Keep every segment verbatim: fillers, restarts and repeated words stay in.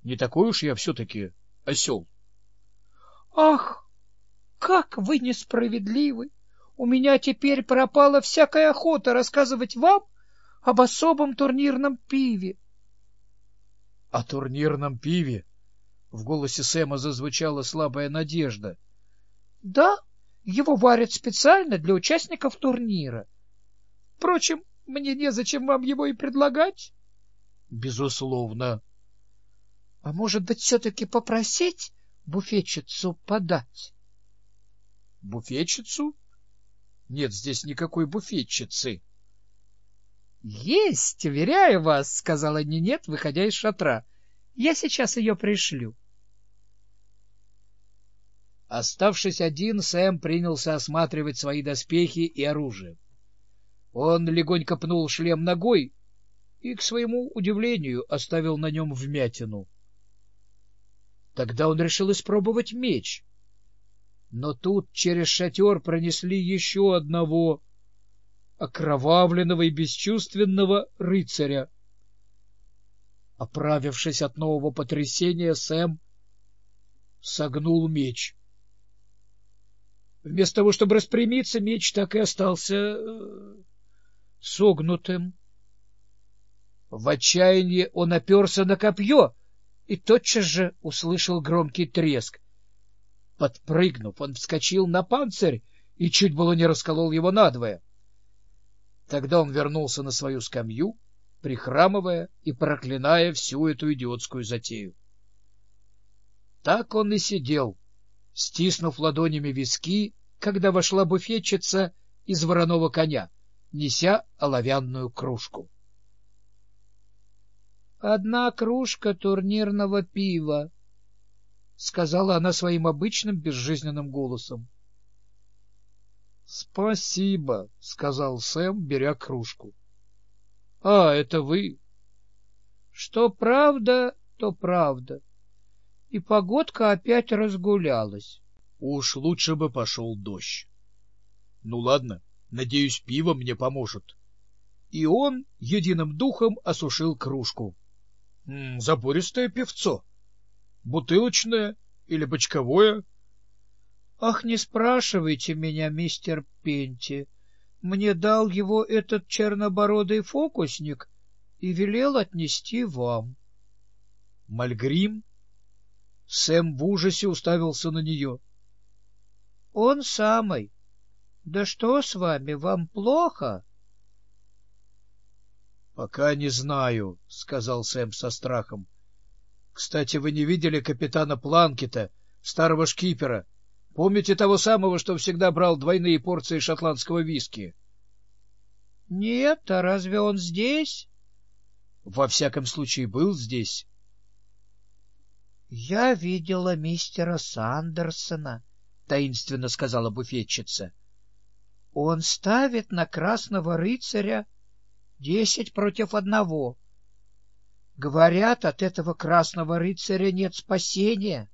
Не такой уж я все-таки осел. — Ах, как вы несправедливы! У меня теперь пропала всякая охота рассказывать вам об особом турнирном пиве. — О турнирном пиве? В голосе Сэма зазвучала слабая надежда. — Да, его варят специально для участников турнира. Впрочем, мне незачем вам его и предлагать. — Безусловно. — А может быть, все-таки попросить буфетчицу подать? — Буфетчицу? Нет здесь никакой буфетчицы. — Есть, уверяю вас, — сказала Нинет, выходя из шатра. — Я сейчас ее пришлю. Оставшись один, Сэм принялся осматривать свои доспехи и оружие. Он легонько пнул шлем ногой и, к своему удивлению, оставил на нем вмятину. Тогда он решил испробовать меч. Но тут через шатер пронесли еще одного окровавленного и бесчувственного рыцаря. Оправившись от нового потрясения, Сэм согнул меч. Вместо того, чтобы распрямиться, меч так и остался э, согнутым. В отчаянии он оперся на копье и тотчас же услышал громкий треск. Подпрыгнув, он вскочил на панцирь и чуть было не расколол его надвое. Тогда он вернулся на свою скамью, прихрамывая и проклиная всю эту идиотскую затею. Так он и сидел, стиснув ладонями виски, когда вошла буфетчица из вороного коня, неся оловянную кружку. — Одна кружка турнирного пива, — сказала она своим обычным безжизненным голосом. — Спасибо, — сказал Сэм, беря кружку. — А, это вы? — Что правда, то правда. И погодка опять разгулялась. Уж лучше бы пошел дождь. Ну ладно, надеюсь, пиво мне поможет. И он единым духом осушил кружку. М, забористое пивцо. Бутылочное или бочковое? — Ах, не спрашивайте меня, мистер Пенти. Мне дал его этот чернобородый фокусник и велел отнести вам. — Мальгрим? Сэм в ужасе уставился на нее. — Он самый. Да что с вами, вам плохо? — Пока не знаю, — сказал Сэм со страхом. — Кстати, вы не видели капитана Планкета, старого шкипера? Помните того самого, что всегда брал двойные порции шотландского виски? — Нет, а разве он здесь? — Во всяком случае, был здесь. — Я видела мистера Сандерсона, — таинственно сказала буфетчица. — Он ставит на красного рыцаря десять против одного. Говорят, от этого красного рыцаря нет спасения.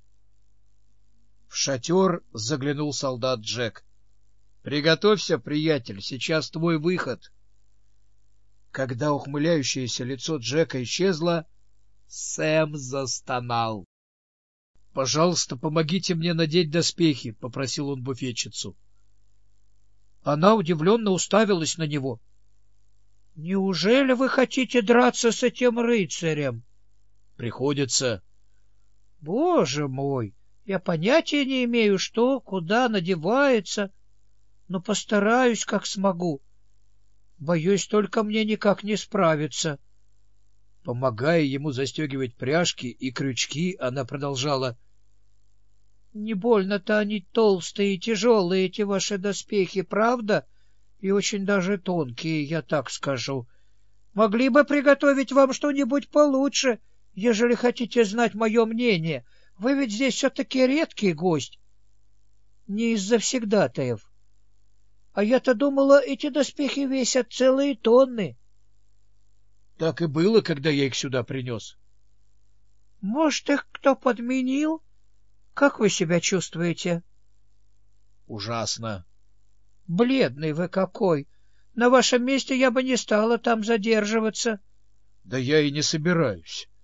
В шатер заглянул солдат Джек. — Приготовься, приятель, сейчас твой выход. Когда ухмыляющееся лицо Джека исчезло, Сэм застонал. — Пожалуйста, помогите мне надеть доспехи, — попросил он буфетчицу. Она удивленно уставилась на него. — Неужели вы хотите драться с этим рыцарем? — Приходится. — Боже мой! Я понятия не имею, что, куда надевается, но постараюсь, как смогу. Боюсь, только мне никак не справиться. Помогая ему застегивать пряжки и крючки, она продолжала. — Не больно-то они толстые и тяжелые, эти ваши доспехи, правда? И очень даже тонкие, я так скажу. Могли бы приготовить вам что-нибудь получше, ежели хотите знать мое мнение. Вы ведь здесь все-таки редкий гость, не из завсегдатаев. А я-то думала, эти доспехи весят целые тонны. — Так и было, когда я их сюда принес. — Может, их кто подменил? Как вы себя чувствуете? — Ужасно. — Бледный вы какой! На вашем месте я бы не стала там задерживаться. — Да я и не собираюсь.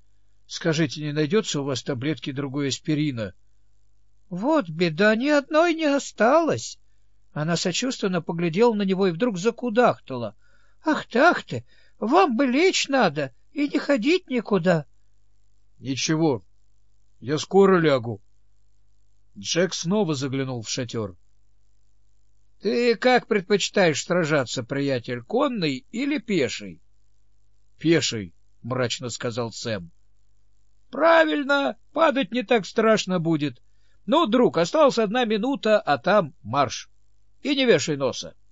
Скажите, не найдется у вас таблетки другой аспирина? — Вот беда, ни одной не осталось. Она сочувственно поглядела на него и вдруг закудахтала. — Ах ты, ах ты! Вам бы лечь надо и не ходить никуда. — Ничего, я скоро лягу. Джек снова заглянул в шатер. — Ты как предпочитаешь сражаться, приятель, конный или пеший? — Пеший, — мрачно сказал Сэм. — Правильно, падать не так страшно будет. Ну, друг, осталась одна минута, а там марш. И не вешай носа.